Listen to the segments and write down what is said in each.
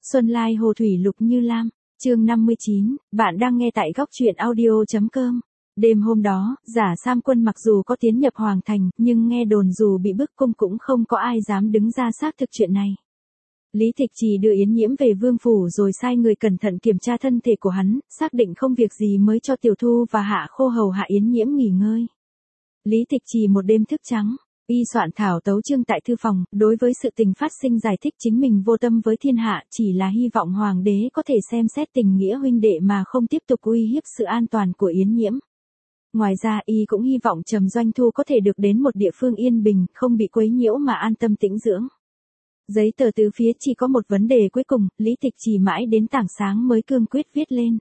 Xuân Lai Hồ Thủy Lục Như Lam, chương 59, bạn đang nghe tại góc truyện audio.com. Đêm hôm đó, Giả Sam Quân mặc dù có tiến nhập Hoàng Thành, nhưng nghe đồn dù bị bức cung cũng không có ai dám đứng ra xác thực chuyện này. Lý Tịch Trì đưa Yến Nhiễm về Vương Phủ rồi sai người cẩn thận kiểm tra thân thể của hắn, xác định không việc gì mới cho Tiểu Thu và Hạ Khô hầu hạ Yến Nhiễm nghỉ ngơi. Lý Tịch Trì một đêm thức trắng, y soạn thảo tấu chương tại thư phòng, đối với sự tình phát sinh giải thích chính mình vô tâm với thiên hạ, chỉ là hy vọng hoàng đế có thể xem xét tình nghĩa huynh đệ mà không tiếp tục uy hiếp sự an toàn của Yến Nhiễm. Ngoài ra y cũng hy vọng Trầm Doanh Thu có thể được đến một địa phương yên bình, không bị quấy nhiễu mà an tâm tĩnh dưỡng. Giấy tờ từ phía chỉ có một vấn đề cuối cùng, Lý Tịch Trì mãi đến tảng sáng mới cương quyết viết lên.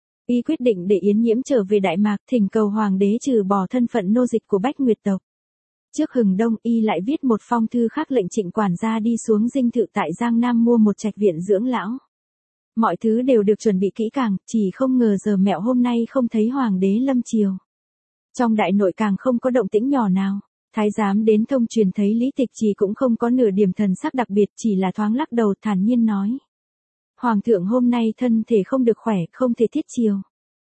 Y quyết định để Yến Nhiễm trở về Đại Mạc, thỉnh cầu hoàng đế trừ bỏ thân phận nô dịch của Bách Nguyệt tộc. Trước hừng đông y lại viết một phong thư khác lệnh Trịnh quản gia đi xuống dinh thự tại Giang Nam mua một trạch viện dưỡng lão. Mọi thứ đều được chuẩn bị kỹ càng, chỉ không ngờ giờ mẹo hôm nay không thấy hoàng đế lâm triều. Trong đại nội càng không có động tĩnh nhỏ nào. Thái giám đến thông truyền thấy Lý Tịch Trì cũng không có nửa điểm thần sắc đặc biệt, chỉ là thoáng lắc đầu thản nhiên nói. Hoàng thượng hôm nay thân thể không được khỏe, không thể thiết triều.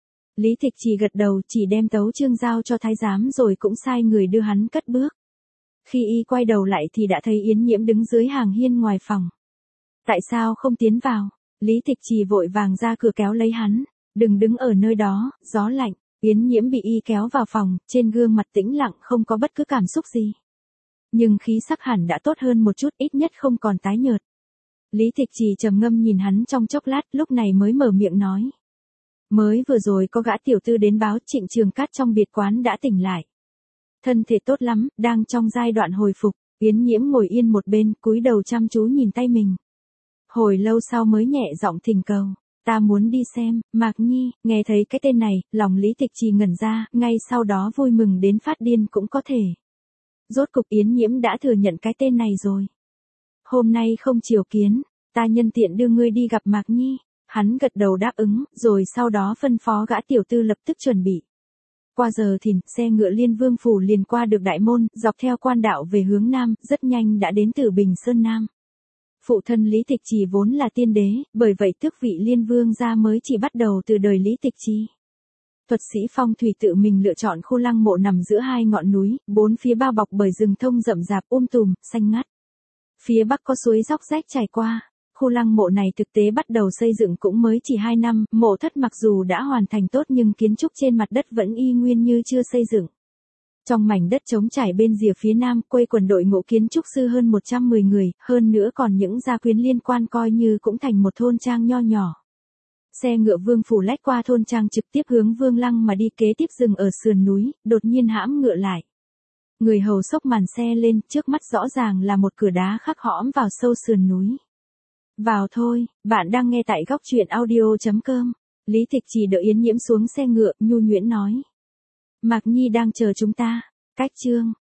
Lý Tịch Trì gật đầu, chỉ đem tấu chương giao cho thái giám rồi cũng sai người đưa hắn cất bước. Khi y quay đầu lại thì đã thấy Yến Nhiễm đứng dưới hàng hiên ngoài phòng. Tại sao không tiến vào? Lý Tịch Trì vội vàng ra cửa kéo lấy hắn. Đừng đứng ở nơi đó, gió lạnh. Yến Nhiễm bị y kéo vào phòng, trên gương mặt tĩnh lặng không có bất cứ cảm xúc gì. Nhưng khí sắc hẳn đã tốt hơn một chút, ít nhất không còn tái nhợt. Lý Tịch Trì trầm ngâm nhìn hắn trong chốc lát, lúc này mới mở miệng nói. Mới vừa rồi có gã tiểu tư đến báo Trịnh Trường Cát trong biệt quán đã tỉnh lại. Thân thể tốt lắm, đang trong giai đoạn hồi phục. Yến Nhiễm ngồi yên một bên, cúi đầu chăm chú nhìn tay mình. Hồi lâu sau mới nhẹ giọng thỉnh cầu. Ta muốn đi xem. Mạc Nhi, nghe thấy cái tên này, lòng Lý Tịch Trì ngẩn ra, ngay sau đó vui mừng đến phát điên cũng có thể. Rốt cục Yến Nhiễm đã thừa nhận cái tên này rồi. Hôm nay không chiều kiến, ta nhân tiện đưa ngươi đi gặp Mạc Nhi. Hắn gật đầu đáp ứng, rồi sau đó phân phó gã tiểu tư lập tức chuẩn bị. Qua giờ thìn, xe ngựa Liên Vương Phủ liền qua được đại môn, dọc theo quan đạo về hướng Nam, rất nhanh đã đến Tử Bình Sơn Nam. Phụ thân Lý Tịch Trì vốn là tiên đế, bởi vậy tước vị Liên Vương gia mới chỉ bắt đầu từ đời Lý Tịch Trì. Thuật sĩ phong thủy tự mình lựa chọn khu lăng mộ nằm giữa hai ngọn núi, bốn phía bao bọc bởi rừng thông rậm rạp tùm, xanh ngắt. Phía bắc có suối róc rách chảy qua. Khu lăng mộ này thực tế bắt đầu xây dựng cũng mới chỉ 2 năm, mộ thất mặc dù đã hoàn thành tốt nhưng kiến trúc trên mặt đất vẫn y nguyên như chưa xây dựng. Trong mảnh đất trống trải bên rìa phía nam, quây quần đội ngũ kiến trúc sư hơn 110 người, hơn nữa còn những gia quyến liên quan coi như cũng thành một thôn trang nho nhỏ. Xe ngựa Vương Phủ lách qua thôn trang trực tiếp hướng Vương Lăng mà đi, kế tiếp dừng ở sườn núi, đột nhiên hãm ngựa lại. Người hầu xốc màn xe lên, trước mắt rõ ràng là một cửa đá khắc hõm vào sâu sườn núi. Vào thôi, bạn đang nghe tại góc truyện audio.com. Lý Tịch Trì đợi Yến Nhiễm xuống xe ngựa, nhu nhuyễn nói. Mạc Nhi đang chờ chúng ta. Cách chương.